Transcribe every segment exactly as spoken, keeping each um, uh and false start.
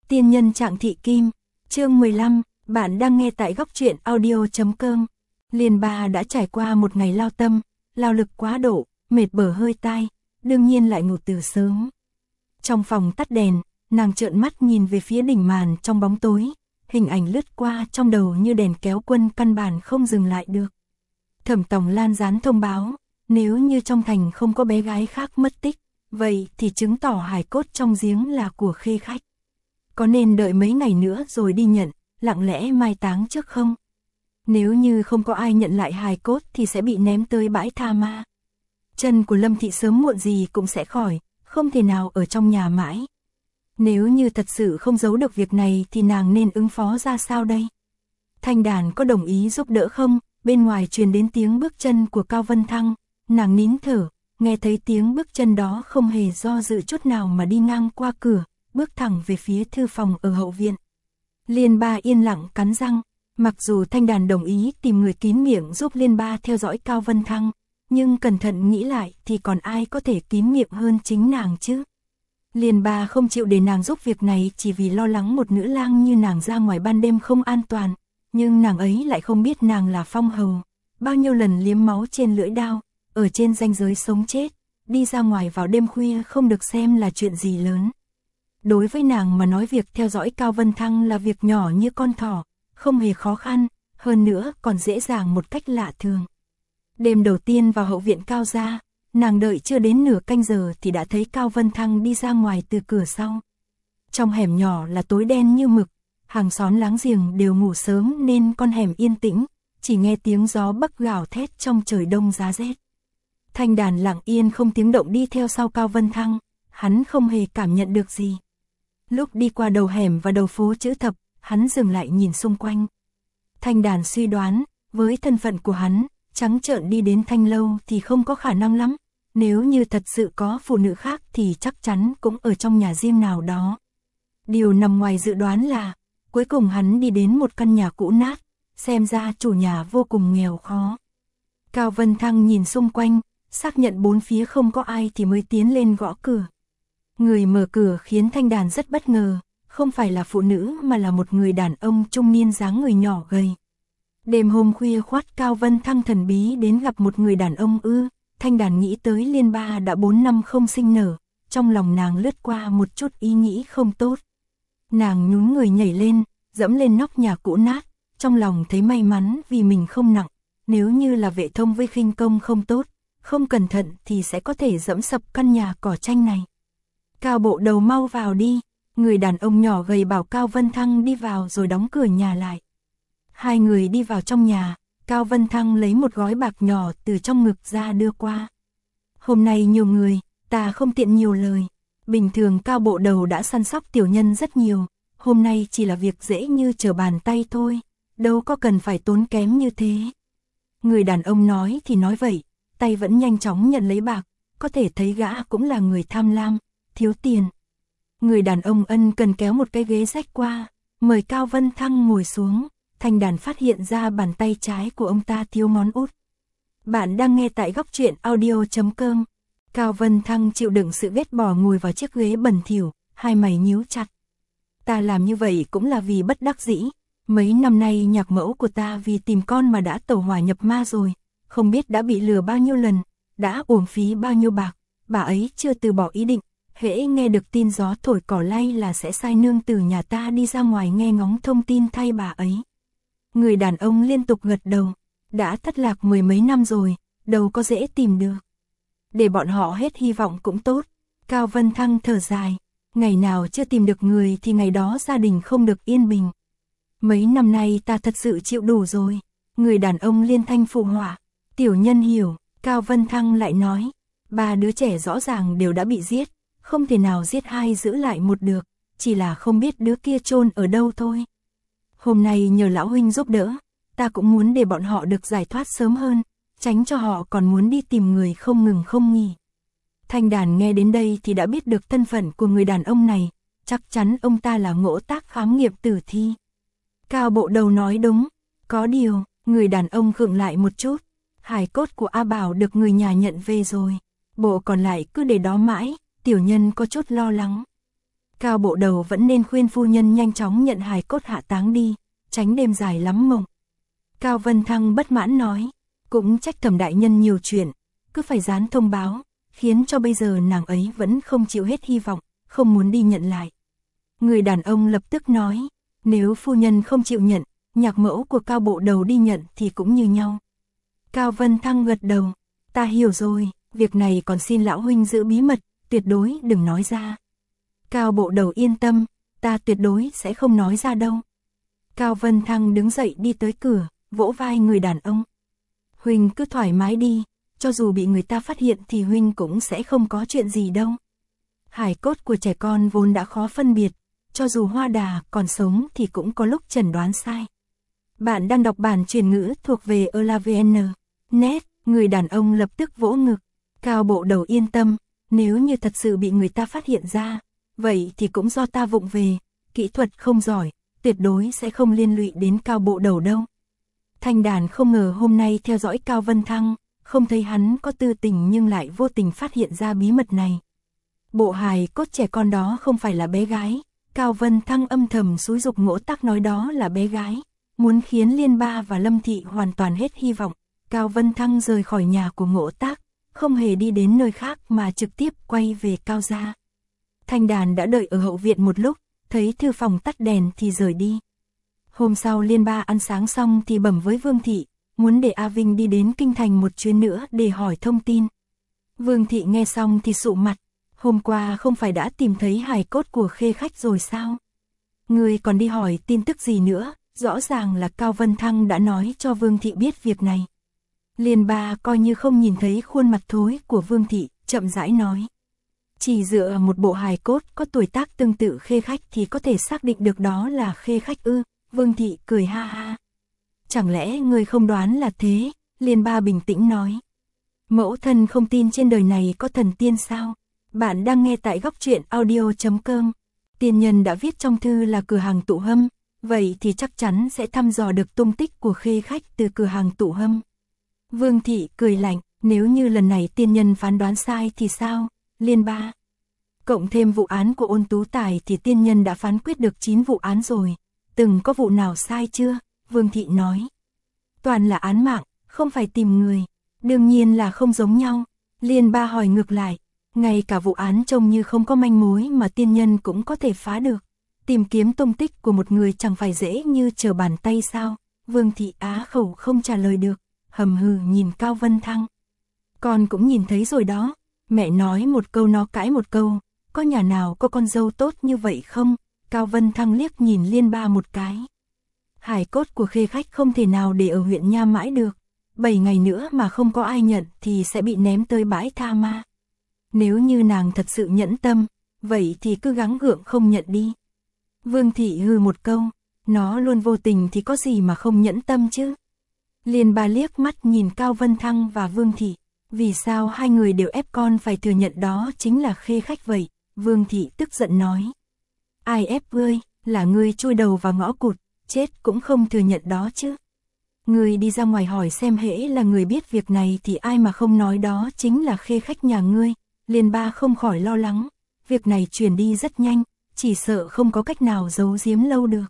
Tiên nhân Trạng Thị Kim, chương mười lăm, bạn đang nghe tại góc truyện audio.com. Liên Ba đã trải qua một ngày lao tâm, lao lực quá độ, mệt bở hơi tai, đương nhiên lại ngủ từ sớm. Trong phòng tắt đèn, nàng trợn mắt nhìn về phía đỉnh màn trong bóng tối, hình ảnh lướt qua trong đầu như đèn kéo quân căn bản không dừng lại được. Thẩm Tòng Lan dán thông báo, nếu như trong thành không có bé gái khác mất tích, vậy thì chứng tỏ hài cốt trong giếng là của Khê Khách. Có nên đợi mấy ngày nữa rồi đi nhận, lặng lẽ mai táng trước không? Nếu như không có ai nhận lại hài cốt thì sẽ bị ném tới bãi tha ma. Chân của Lâm Thị sớm muộn gì cũng sẽ khỏi, không thể nào ở trong nhà mãi. Nếu như thật sự không giấu được việc này thì nàng nên ứng phó ra sao đây? Thanh Đàn có đồng ý giúp đỡ không? Bên ngoài truyền đến tiếng bước chân của Cao Vân Thăng, nàng nín thở, nghe thấy tiếng bước chân đó không hề do dự chút nào mà đi ngang qua cửa, bước thẳng về phía thư phòng ở hậu viện. Liên Ba yên lặng cắn răng, mặc dù Thanh Đàn đồng ý tìm người kín miệng giúp Liên Ba theo dõi Cao Vân Thăng, nhưng cẩn thận nghĩ lại thì còn ai có thể kín miệng hơn chính nàng chứ? Liên Ba không chịu để nàng giúp việc này chỉ vì lo lắng một nữ lang như nàng ra ngoài ban đêm không an toàn, nhưng nàng ấy lại không biết nàng là phong hầu, bao nhiêu lần liếm máu trên lưỡi đao, ở trên ranh giới sống chết, đi ra ngoài vào đêm khuya không được xem là chuyện gì lớn. Đối với nàng mà nói việc theo dõi Cao Vân Thăng là việc nhỏ như con thỏ, không hề khó khăn, hơn nữa còn dễ dàng một cách lạ thường. Đêm đầu tiên vào hậu viện Cao gia, nàng đợi chưa đến nửa canh giờ thì đã thấy Cao Vân Thăng đi ra ngoài từ cửa sau. Trong hẻm nhỏ là tối đen như mực, hàng xóm láng giềng đều ngủ sớm nên con hẻm yên tĩnh, chỉ nghe tiếng gió bấc gào thét trong trời đông giá rét. Thanh Đàn lặng yên không tiếng động đi theo sau Cao Vân Thăng, hắn không hề cảm nhận được gì. Lúc đi qua đầu hẻm và đầu phố chữ thập, hắn dừng lại nhìn xung quanh. Thanh Đàn suy đoán, với thân phận của hắn, trắng trợn đi đến Thanh lâu thì không có khả năng lắm, nếu như thật sự có phụ nữ khác thì chắc chắn cũng ở trong nhà riêng nào đó. Điều nằm ngoài dự đoán là, cuối cùng hắn đi đến một căn nhà cũ nát, xem ra chủ nhà vô cùng nghèo khó. Cao Vân Thăng nhìn xung quanh, xác nhận bốn phía không có ai thì mới tiến lên gõ cửa. Người mở cửa khiến Thanh Đàn rất bất ngờ, không phải là phụ nữ mà là một người đàn ông trung niên dáng người nhỏ gầy. Đêm hôm khuya khoắt Cao Vân Thăng thần bí đến gặp một người đàn ông ư? Thanh Đàn nghĩ tới Liên Ba đã bốn năm không sinh nở, trong lòng nàng lướt qua một chút ý nghĩ không tốt. Nàng nhún người nhảy lên, dẫm lên nóc nhà cũ nát, trong lòng thấy may mắn vì mình không nặng, nếu như là vệ thông với khinh công không tốt, không cẩn thận thì sẽ có thể dẫm sập căn nhà cỏ tranh này. Cao bộ đầu mau vào đi, người đàn ông nhỏ gầy bảo Cao Vân Thăng đi vào rồi đóng cửa nhà lại. Hai người đi vào trong nhà, Cao Vân Thăng lấy một gói bạc nhỏ từ trong ngực ra đưa qua. Hôm nay nhiều người, ta không tiện nhiều lời. Bình thường Cao bộ đầu đã săn sóc tiểu nhân rất nhiều, hôm nay chỉ là việc dễ như trở bàn tay thôi, đâu có cần phải tốn kém như thế. Người đàn ông nói thì nói vậy, tay vẫn nhanh chóng nhận lấy bạc, có thể thấy gã cũng là người tham lam, thiếu tiền. Người đàn ông ân cần kéo một cái ghế rách qua, mời Cao Vân Thăng ngồi xuống. Thanh Đàn phát hiện ra bàn tay trái của ông ta thiếu ngón út. Bạn đang nghe tại góc truyện audio.com. Cao Vân Thăng chịu đựng sự ghét bỏ ngồi vào chiếc ghế bẩn thỉu, hai mày nhíu chặt. Ta làm như vậy cũng là vì bất đắc dĩ. Mấy năm nay nhạc mẫu của ta vì tìm con mà đã tẩu hỏa nhập ma rồi, không biết đã bị lừa bao nhiêu lần, đã uổng phí bao nhiêu bạc, bà ấy chưa từ bỏ ý định. Hễ nghe được tin gió thổi cỏ lay là sẽ sai nương từ nhà ta đi ra ngoài nghe ngóng thông tin thay bà ấy. Người đàn ông liên tục gật đầu, đã thất lạc mười mấy năm rồi, đâu có dễ tìm được. Để bọn họ hết hy vọng cũng tốt. Cao Vân Thăng thở dài, ngày nào chưa tìm được người thì ngày đó gia đình không được yên bình. Mấy năm nay ta thật sự chịu đủ rồi. Người đàn ông liên thanh phụ họa, tiểu nhân hiểu. Cao Vân Thăng lại nói, ba đứa trẻ rõ ràng đều đã bị giết, không thể nào giết hai giữ lại một được, chỉ là không biết đứa kia chôn ở đâu thôi. Hôm nay nhờ lão huynh giúp đỡ, ta cũng muốn để bọn họ được giải thoát sớm hơn, tránh cho họ còn muốn đi tìm người không ngừng không nghỉ. Thanh Đàn nghe đến đây thì đã biết được thân phận của người đàn ông này, chắc chắn ông ta là Ngỗ Tác khám nghiệm tử thi. Cao bộ đầu nói đúng, có điều, người đàn ông khựng lại một chút, hài cốt của A Bảo được người nhà nhận về rồi, bộ còn lại cứ để đó mãi, tiểu nhân có chút lo lắng. Cao bộ đầu vẫn nên khuyên phu nhân nhanh chóng nhận hài cốt hạ táng đi, tránh đêm dài lắm mộng. Cao Vân Thăng bất mãn nói, cũng trách Thẩm đại nhân nhiều chuyện, cứ phải dán thông báo, khiến cho bây giờ nàng ấy vẫn không chịu hết hy vọng, không muốn đi nhận lại. Người đàn ông lập tức nói, nếu phu nhân không chịu nhận, nhạc mẫu của Cao bộ đầu đi nhận thì cũng như nhau. Cao Vân Thăng gật đầu, ta hiểu rồi, việc này còn xin lão huynh giữ bí mật, tuyệt đối đừng nói ra. Cao bộ đầu yên tâm, ta tuyệt đối sẽ không nói ra đâu. Cao Vân Thăng đứng dậy đi tới cửa, vỗ vai người đàn ông. Huynh cứ thoải mái đi, cho dù bị người ta phát hiện thì huynh cũng sẽ không có chuyện gì đâu. Hài cốt của trẻ con vốn đã khó phân biệt, cho dù Hoa Đà còn sống thì cũng có lúc chẩn đoán sai. Bạn đang đọc bản truyền ngữ thuộc về elavn chấm net, người đàn ông lập tức vỗ ngực. Cao bộ đầu yên tâm, nếu như thật sự bị người ta phát hiện ra, vậy thì cũng do ta vụng về, kỹ thuật không giỏi, tuyệt đối sẽ không liên lụy đến Cao bộ đầu đâu. Thanh Đàn không ngờ hôm nay theo dõi Cao Vân Thăng, không thấy hắn có tư tình nhưng lại vô tình phát hiện ra bí mật này. Bộ hài cốt trẻ con đó không phải là bé gái, Cao Vân Thăng âm thầm xúi giục Ngỗ Tác nói đó là bé gái, muốn khiến Liên Ba và Lâm Thị hoàn toàn hết hy vọng. Cao Vân Thăng rời khỏi nhà của Ngỗ Tác, không hề đi đến nơi khác mà trực tiếp quay về Cao gia. Thanh Đàn đã đợi ở hậu viện một lúc, thấy thư phòng tắt đèn thì rời đi. Hôm sau Liên Ba ăn sáng xong thì bẩm với Vương Thị, muốn để A Vinh đi đến kinh thành một chuyến nữa để hỏi thông tin. Vương Thị nghe xong thì sụ mặt, hôm qua không phải đã tìm thấy hài cốt của Khê Khách rồi sao? Người còn đi hỏi tin tức gì nữa, rõ ràng là Cao Vân Thăng đã nói cho Vương Thị biết việc này. Liên Ba coi như không nhìn thấy khuôn mặt thối của Vương Thị, chậm rãi nói. Chỉ dựa một bộ hài cốt có tuổi tác tương tự Khê Khách thì có thể xác định được đó là Khê Khách ư? Vương Thị cười ha ha. Chẳng lẽ người không đoán là thế? Liên Ba bình tĩnh nói. Mẫu thân không tin trên đời này có thần tiên sao? Bạn đang nghe tại góc truyện audio chấm com. Tiên nhân đã viết trong thư là cửa hàng tụ hâm, vậy thì chắc chắn sẽ thăm dò được tung tích của Khê Khách từ cửa hàng tụ hâm. Vương Thị cười lạnh, nếu như lần này tiên nhân phán đoán sai thì sao? Liên Ba. Cộng thêm vụ án của Ôn Tú Tài thì tiên nhân đã phán quyết được chín vụ án rồi. Từng có vụ nào sai chưa? Vương Thị nói. Toàn là án mạng, không phải tìm người. Đương nhiên là không giống nhau. Liên Ba hỏi ngược lại. Ngay cả vụ án trông như không có manh mối mà tiên nhân cũng có thể phá được. Tìm kiếm tung tích của một người chẳng phải dễ như trở bàn tay sao? Vương Thị á khẩu không trả lời được, hầm hừ nhìn Cao Vân Thăng. Con cũng nhìn thấy rồi đó. Mẹ nói một câu nó cãi một câu. Có nhà nào có con dâu tốt như vậy không? Cao Vân Thăng liếc nhìn Liên Ba một cái. Hài cốt của Khê Khách không thể nào để ở huyện Nha mãi được. Bảy ngày nữa mà không có ai nhận thì sẽ bị ném tới bãi tha ma. Nếu như nàng thật sự nhẫn tâm, vậy thì cứ gắng gượng không nhận đi. Vương Thị hừ một câu, nó luôn vô tình thì có gì mà không nhẫn tâm chứ. Liên Ba liếc mắt nhìn Cao Vân Thăng và Vương Thị. Vì sao hai người đều ép con phải thừa nhận đó chính là Khê Khách vậy? Vương Thị tức giận nói. Ai ép ngươi, là ngươi chui đầu vào ngõ cụt, chết cũng không thừa nhận đó chứ. Ngươi đi ra ngoài hỏi xem hễ là người biết việc này thì ai mà không nói đó chính là Khê Khách nhà ngươi. Liên Ba không khỏi lo lắng, việc này truyền đi rất nhanh, chỉ sợ không có cách nào giấu giếm lâu được.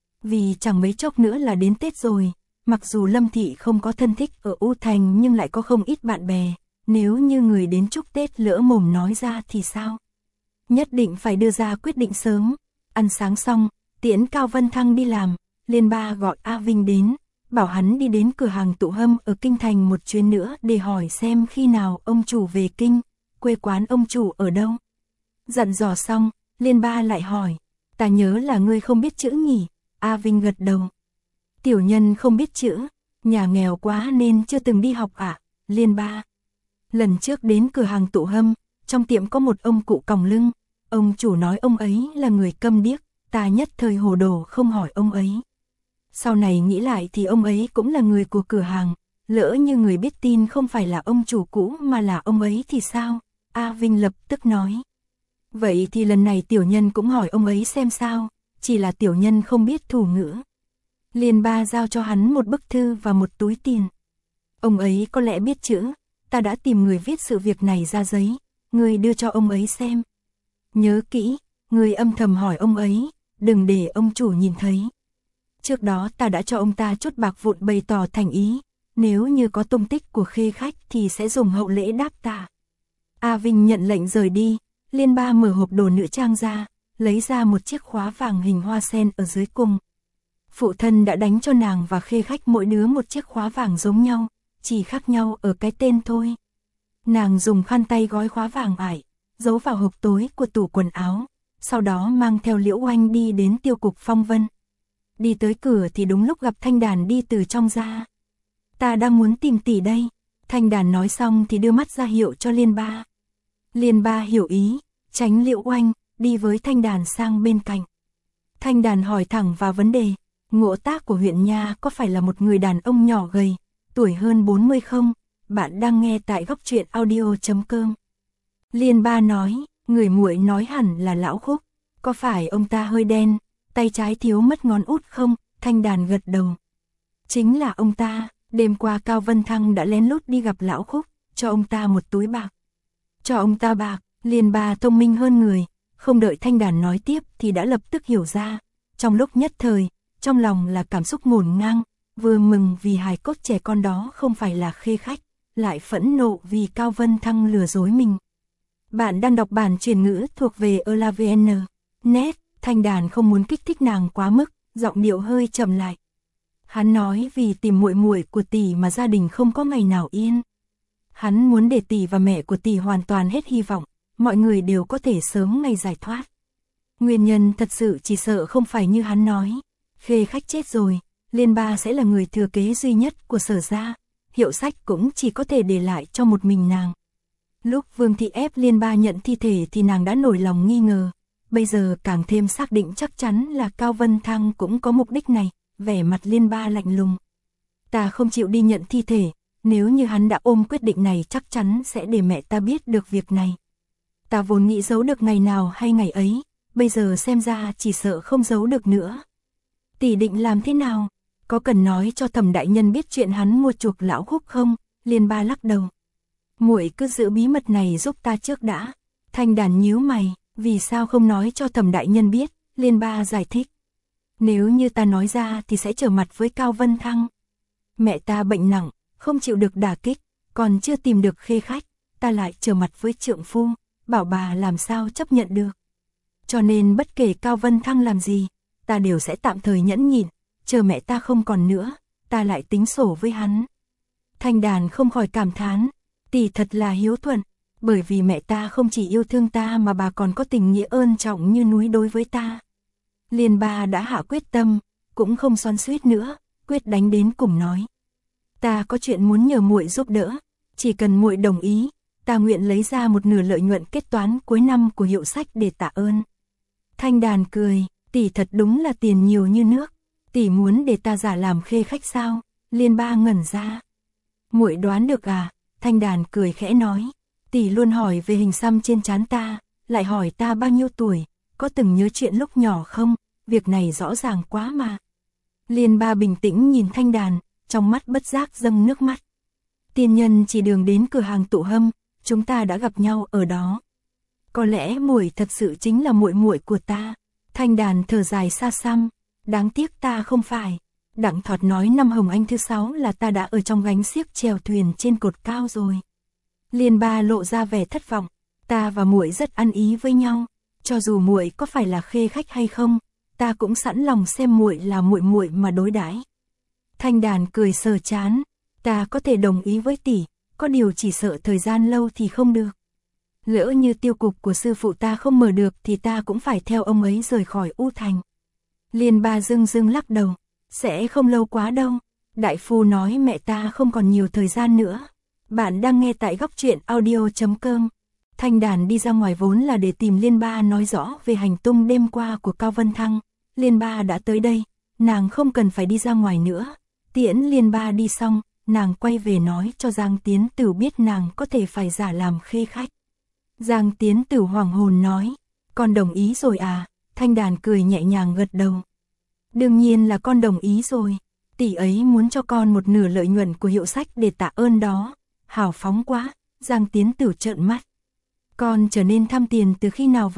Vì chẳng mấy chốc nữa là đến Tết rồi, mặc dù Lâm Thị không có thân thích ở U Thành nhưng lại có không ít bạn bè, nếu như người đến chúc Tết lỡ mồm nói ra thì sao? Nhất định phải đưa ra quyết định sớm. Ăn sáng xong, tiễn Cao Vân Thăng đi làm, Liên Ba gọi A Vinh đến, bảo hắn đi đến cửa hàng tụ hâm ở Kinh Thành một chuyến nữa để hỏi xem khi nào ông chủ về Kinh, quê quán ông chủ ở đâu. Dặn dò xong, Liên Ba lại hỏi, ta nhớ là ngươi không biết chữ nhỉ? A Vinh gật đầu. Tiểu nhân không biết chữ, nhà nghèo quá nên chưa từng đi học ạ. À? Liên Ba. Lần trước đến cửa hàng tụ hâm, trong tiệm có một ông cụ còng lưng, ông chủ nói ông ấy là người câm điếc, ta nhất thời hồ đồ không hỏi ông ấy. Sau này nghĩ lại thì ông ấy cũng là người của cửa hàng, lỡ như người biết tin không phải là ông chủ cũ mà là ông ấy thì sao? A Vinh lập tức nói. Vậy thì lần này tiểu nhân cũng hỏi ông ấy xem sao, chỉ là tiểu nhân không biết thủ ngữ. Liên Ba giao cho hắn một bức thư và một túi tiền. Ông ấy có lẽ biết chữ, ta đã tìm người viết sự việc này ra giấy, người đưa cho ông ấy xem. Nhớ kỹ, Người âm thầm hỏi ông ấy, đừng để ông chủ nhìn thấy. Trước đó ta đã cho ông ta chút bạc vụn bày tỏ thành ý, nếu như có tung tích của Khê Khách thì sẽ dùng hậu lễ đáp ta. A Vinh nhận lệnh rời đi, Liên Ba mở hộp đồ nữ trang ra, lấy ra một chiếc khóa vàng hình hoa sen ở dưới cùng. Phụ thân đã đánh cho nàng và Khê Khách mỗi đứa một chiếc khóa vàng giống nhau, chỉ khác nhau ở cái tên thôi. Nàng dùng khăn tay gói khóa vàng ải, giấu vào hộp tối của tủ quần áo, sau đó mang theo Liễu Oanh đi đến tiêu cục Phong Vân. Đi tới cửa thì đúng lúc gặp Thanh Đàn đi từ trong ra. Ta đang muốn tìm tỷ đây. Thanh Đàn nói xong thì đưa mắt ra hiệu cho Liên Ba. Liên Ba hiểu ý, tránh Liễu Oanh, đi với Thanh Đàn sang bên cạnh. Thanh Đàn hỏi thẳng vào vấn đề, Ngộ Tác của huyện Nha có phải là một người đàn ông nhỏ gầy, tuổi hơn bốn mươi không? Bạn đang nghe tại góc truyện audio chấm com. Liên Ba nói, người muội nói hẳn là Lão Khúc, có phải ông ta hơi đen, tay trái thiếu mất ngón út không? Thanh Đàn gật đầu. Chính là ông ta, đêm qua Cao Vân Thăng đã lén lút đi gặp Lão Khúc, cho ông ta một túi bạc. Cho ông ta bạc, Liên Ba thông minh hơn người, không đợi Thanh Đàn nói tiếp thì đã lập tức hiểu ra. Trong lúc nhất thời, trong lòng là cảm xúc ngổn ngang, vừa mừng vì hài cốt trẻ con đó không phải là Khê Khách, lại phẫn nộ vì Cao Vân Thăng lừa dối mình. Bạn đang đọc bản truyền ngữ thuộc về elavn chấm net. Thanh Đàn không muốn kích thích nàng quá mức, giọng điệu hơi trầm lại. Hắn nói vì tìm muội muội của tỷ mà gia đình không có ngày nào yên. Hắn muốn để tỷ và mẹ của tỷ hoàn toàn hết hy vọng, mọi người đều có thể sớm ngày giải thoát. Nguyên nhân thật sự chỉ sợ không phải như hắn nói. Khê Khách chết rồi, Liên Ba sẽ là người thừa kế duy nhất của Sở gia, Hiệu Sách cũng chỉ có thể để lại cho một mình nàng. Lúc Vương Thị ép Liên Ba nhận thi thể thì nàng đã nổi lòng nghi ngờ, bây giờ càng thêm xác định chắc chắn là Cao Vân Thăng cũng có mục đích này, vẻ mặt Liên Ba lạnh lùng. Ta không chịu đi nhận thi thể, nếu như hắn đã ôm quyết định này chắc chắn sẽ để mẹ ta biết được việc này. Ta vốn nghĩ giấu được ngày nào hay ngày ấy, bây giờ xem ra chỉ sợ không giấu được nữa. Tỷ định làm thế nào? Có cần nói cho Thẩm đại nhân biết chuyện hắn mua chuộc Lão Khúc không? Liên Ba lắc đầu. Muội cứ giữ bí mật này giúp ta trước đã. Thanh Đàn nhíu mày, vì sao không nói cho Thẩm đại nhân biết? Liên Ba giải thích. Nếu như ta nói ra thì sẽ trở mặt với Cao Vân Thăng. Mẹ ta bệnh nặng, không chịu được đả kích, còn chưa tìm được Khê Khách, ta lại trở mặt với trượng phu, bảo bà làm sao chấp nhận được. Cho nên bất kể Cao Vân Thăng làm gì, ta đều sẽ tạm thời nhẫn nhịn, chờ mẹ ta không còn nữa, ta lại tính sổ với hắn. Thanh Đàn không khỏi cảm thán, tỷ thật là hiếu thuận, bởi vì mẹ ta không chỉ yêu thương ta mà bà còn có tình nghĩa ơn trọng như núi đối với ta. Liên Ba đã hạ quyết tâm, cũng không xoắn xuýt nữa, quyết đánh đến cùng nói. Ta có chuyện muốn nhờ muội giúp đỡ, chỉ cần muội đồng ý, ta nguyện lấy ra một nửa lợi nhuận kết toán cuối năm của Hiệu Sách để tạ ơn. Thanh Đàn cười, tỷ thật đúng là tiền nhiều như nước, tỷ muốn để ta giả làm Khê Khách sao? Liên Ba ngẩn ra. Muội đoán được à? Thanh Đàn cười khẽ nói, tỷ luôn hỏi về hình xăm trên trán ta, lại hỏi ta bao nhiêu tuổi, có từng nhớ chuyện lúc nhỏ không? Việc này rõ ràng quá mà. Liên Ba bình tĩnh nhìn Thanh Đàn, trong mắt bất giác dâng nước mắt. Tiên nhân chỉ đường đến cửa hàng Tụ Hâm, chúng ta đã gặp nhau ở đó. Có lẽ muội thật sự chính là muội muội của ta. Thanh Đàn thở dài xa xăm, đáng tiếc ta không phải. Đặng Thọt nói năm Hồng Anh thứ sáu là ta đã ở trong gánh xiếc chèo thuyền trên cột cao rồi. Liên Ba lộ ra vẻ thất vọng, ta và muội rất ăn ý với nhau, cho dù muội có phải là Khê Khách hay không, ta cũng sẵn lòng xem muội là muội muội mà đối đãi. Thanh Đàn cười sờ chán, ta có thể đồng ý với tỷ, có điều chỉ sợ thời gian lâu thì không được. Lỡ như tiêu cục của sư phụ ta không mở được thì ta cũng phải theo ông ấy rời khỏi U Thành. Liên Ba dưng dưng lắc đầu, sẽ không lâu quá đâu, đại phu nói mẹ ta không còn nhiều thời gian nữa. Bạn đang nghe tại góc truyện audio chấm com. Thanh Đàn đi ra ngoài vốn là để tìm Liên Ba nói rõ về hành tung đêm qua của Cao Vân Thăng. Liên Ba đã tới đây, nàng không cần phải đi ra ngoài nữa. Tiễn Liên Ba đi xong, nàng quay về nói cho Giang Tiến Tử biết nàng có thể phải giả làm Khê Khách. Giang Tiến Tử hoàng hồn nói, con đồng ý rồi à? Thanh Đàn cười nhẹ nhàng gật đầu. Đương nhiên là con đồng ý rồi, tỷ ấy muốn cho con một nửa lợi nhuận của Hiệu Sách để tạ ơn đó. Hào phóng quá, Giang Tiến Tử trợn mắt. Con trở nên tham tiền từ khi nào vậy?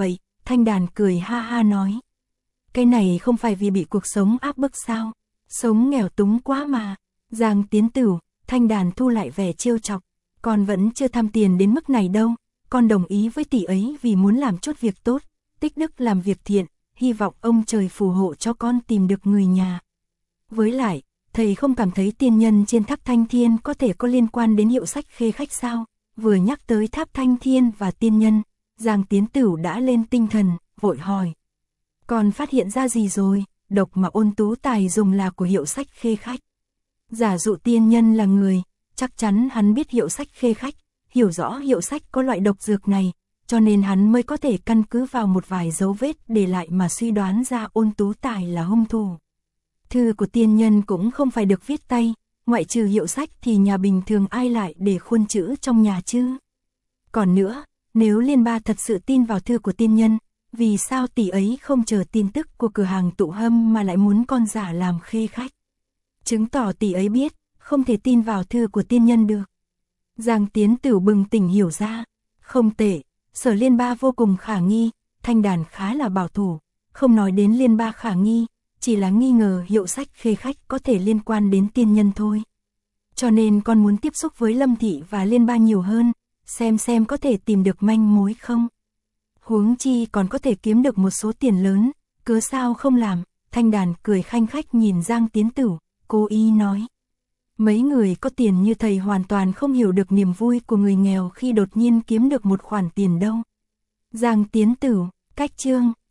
Thanh Đàn cười ha ha nói. Cái này không phải vì bị cuộc sống áp bức sao? Sống nghèo túng quá mà. Giang Tiến Tửu, Thanh Đàn thu lại vẻ trêu chọc. Con vẫn chưa tham tiền đến mức này đâu. Con đồng ý với tỷ ấy vì muốn làm chút việc tốt, tích đức làm việc thiện, hy vọng ông trời phù hộ cho con tìm được người nhà. Với lại, thầy không cảm thấy tiên nhân trên tháp Thanh Thiên có thể có liên quan đến Hiệu Sách Khê Khách sao? Vừa nhắc tới tháp Thanh Thiên và tiên nhân, Giang Tiến Tửu đã lên tinh thần, vội hỏi. Con phát hiện ra gì rồi? Độc mà Ôn Tú Tài dùng là của Hiệu Sách Khê Khách. Giả dụ tiên nhân là người, chắc chắn hắn biết Hiệu Sách Khê Khách, hiểu rõ Hiệu Sách có loại độc dược này, cho nên hắn mới có thể căn cứ vào một vài dấu vết để lại mà suy đoán ra Ôn Tú Tài là hung thủ. Thư của tiên nhân cũng không phải được viết tay, ngoại trừ Hiệu Sách thì nhà bình thường ai lại để khuôn chữ trong nhà chứ? Còn nữa, nếu Liên Ba thật sự tin vào thư của tiên nhân, vì sao tỷ ấy không chờ tin tức của cửa hàng tụ hâm mà lại muốn con giả làm khê khách? Chứng tỏ tỷ ấy biết, không thể tin vào thư của tiên nhân được. Giang Tiến Tửu bừng tỉnh hiểu ra, không tệ, Sở Liên Ba vô cùng khả nghi, Thanh Đàn khá là bảo thủ, không nói đến Liên Ba khả nghi, chỉ là nghi ngờ Hiệu Sách Khê Khách có thể liên quan đến tiên nhân thôi. Cho nên con muốn tiếp xúc với Lâm Thị và Liên Ba nhiều hơn, xem xem có thể tìm được manh mối không. Huống chi còn có thể kiếm được một số tiền lớn, cớ sao không làm? Thanh Đàn cười khanh khách nhìn Giang Tiến Tửu, cố ý nói. Mấy người có tiền như thầy hoàn toàn không hiểu được niềm vui của người nghèo khi đột nhiên kiếm được một khoản tiền đâu. Giang Tiến Tửu, cách chương.